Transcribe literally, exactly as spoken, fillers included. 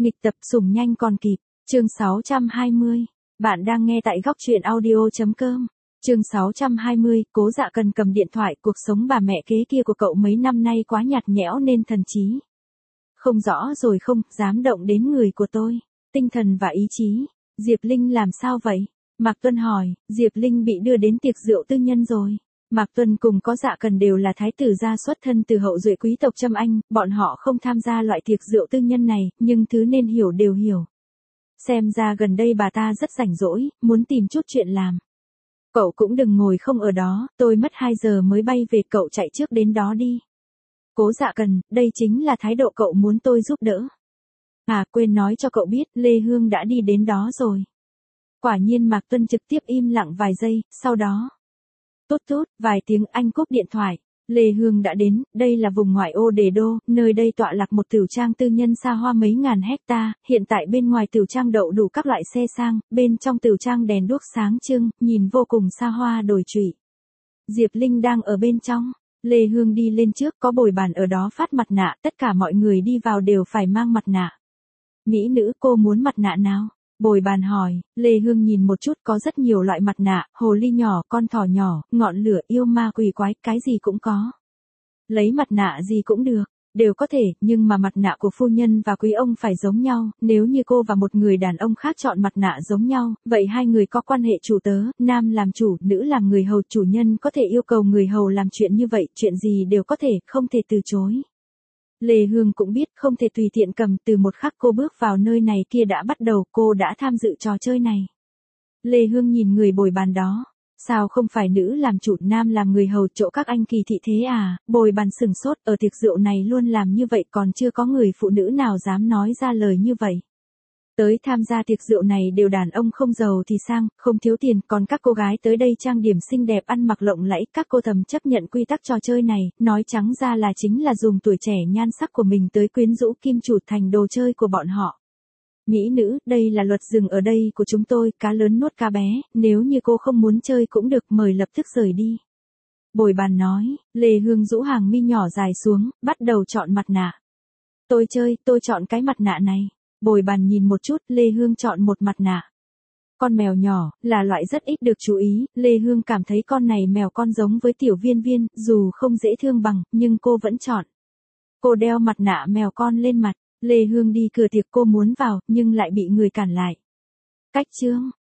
Nghịch tập sủng nhanh còn kịp, chương sáu trăm hai mươi. Bạn đang nghe tại góc truyện audio chấm com. Chương sáu trăm hai mươi, Cố Dạ Cần cầm điện thoại, cuộc sống bà mẹ kế kia của cậu mấy năm nay quá nhạt nhẽo nên thần trí. Không rõ rồi không, dám động đến người của tôi, tinh thần và ý chí. Diệp Linh làm sao vậy? Mạc Tuân hỏi, Diệp Linh bị đưa đến tiệc rượu tư nhân rồi. Mạc Tuân cùng Có Dạ Cần đều là thái tử gia xuất thân từ hậu duệ quý tộc Trâm Anh, bọn họ không tham gia loại tiệc rượu tư nhân này, nhưng thứ nên hiểu đều hiểu. Xem ra gần đây bà ta rất rảnh rỗi, muốn tìm chút chuyện làm. Cậu cũng đừng ngồi không ở đó, tôi mất hai giờ mới bay về, cậu chạy trước đến đó đi. Cố Dạ Cần, đây chính là thái độ cậu muốn tôi giúp đỡ. À, quên nói cho cậu biết, Lê Hương đã đi đến đó rồi. Quả nhiên Mạc Tuân trực tiếp im lặng vài giây, sau đó. Tốt tốt, vài tiếng anh cúp điện thoại. Lê Hương đã đến, đây là vùng ngoại ô Đề Đô, nơi đây tọa lạc một tửu trang tư nhân xa hoa mấy ngàn hecta, hiện tại bên ngoài tửu trang đậu đủ các loại xe sang, bên trong tửu trang đèn đuốc sáng trưng, nhìn vô cùng xa hoa đồi trụy. Diệp Linh đang ở bên trong, Lê Hương đi lên trước, có bồi bàn ở đó phát mặt nạ, tất cả mọi người đi vào đều phải mang mặt nạ. Mỹ nữ, cô muốn mặt nạ nào? Bồi bàn hỏi, Lê Hương nhìn một chút, có rất nhiều loại mặt nạ, hồ ly nhỏ, con thỏ nhỏ, ngọn lửa, yêu ma quỷ quái, cái gì cũng có. Lấy mặt nạ gì cũng được, đều có thể, nhưng mà mặt nạ của phu nhân và quý ông phải giống nhau, nếu như cô và một người đàn ông khác chọn mặt nạ giống nhau, vậy hai người có quan hệ chủ tớ, nam làm chủ, nữ làm người hầu, chủ nhân có thể yêu cầu người hầu làm chuyện như vậy, chuyện gì đều có thể, không thể từ chối. Lê Hương cũng biết không thể tùy tiện cầm, từ một khắc cô bước vào nơi này kia đã bắt đầu, cô đã tham dự trò chơi này. Lê Hương nhìn người bồi bàn đó, sao không phải nữ làm chủ, nam làm người hầu, chỗ các anh kỳ thị thế à? Bồi bàn sừng sốt, ở tiệc rượu này luôn làm như vậy, còn chưa có người phụ nữ nào dám nói ra lời như vậy. Tới tham gia tiệc rượu này đều đàn ông không giàu thì sang, không thiếu tiền, còn các cô gái tới đây trang điểm xinh đẹp, ăn mặc lộng lẫy, các cô thầm chấp nhận quy tắc trò chơi này, nói trắng ra là chính là dùng tuổi trẻ nhan sắc của mình tới quyến rũ kim chủ thành đồ chơi của bọn họ. Mỹ nữ, đây là luật rừng ở đây của chúng tôi, cá lớn nuốt cá bé, nếu như cô không muốn chơi cũng được, mời lập tức rời đi. Bồi bàn nói, Lê Hương rũ hàng mi nhỏ dài xuống, bắt đầu chọn mặt nạ. Tôi chơi, tôi chọn cái mặt nạ này. Bồi bàn nhìn một chút, Lê Hương chọn một mặt nạ. Con mèo nhỏ, là loại rất ít được chú ý, Lê Hương cảm thấy con này mèo con giống với tiểu viên viên, dù không dễ thương bằng, nhưng cô vẫn chọn. Cô đeo mặt nạ mèo con lên mặt, Lê Hương đi cửa tiệc, cô muốn vào, nhưng lại bị người cản lại. Cách chương,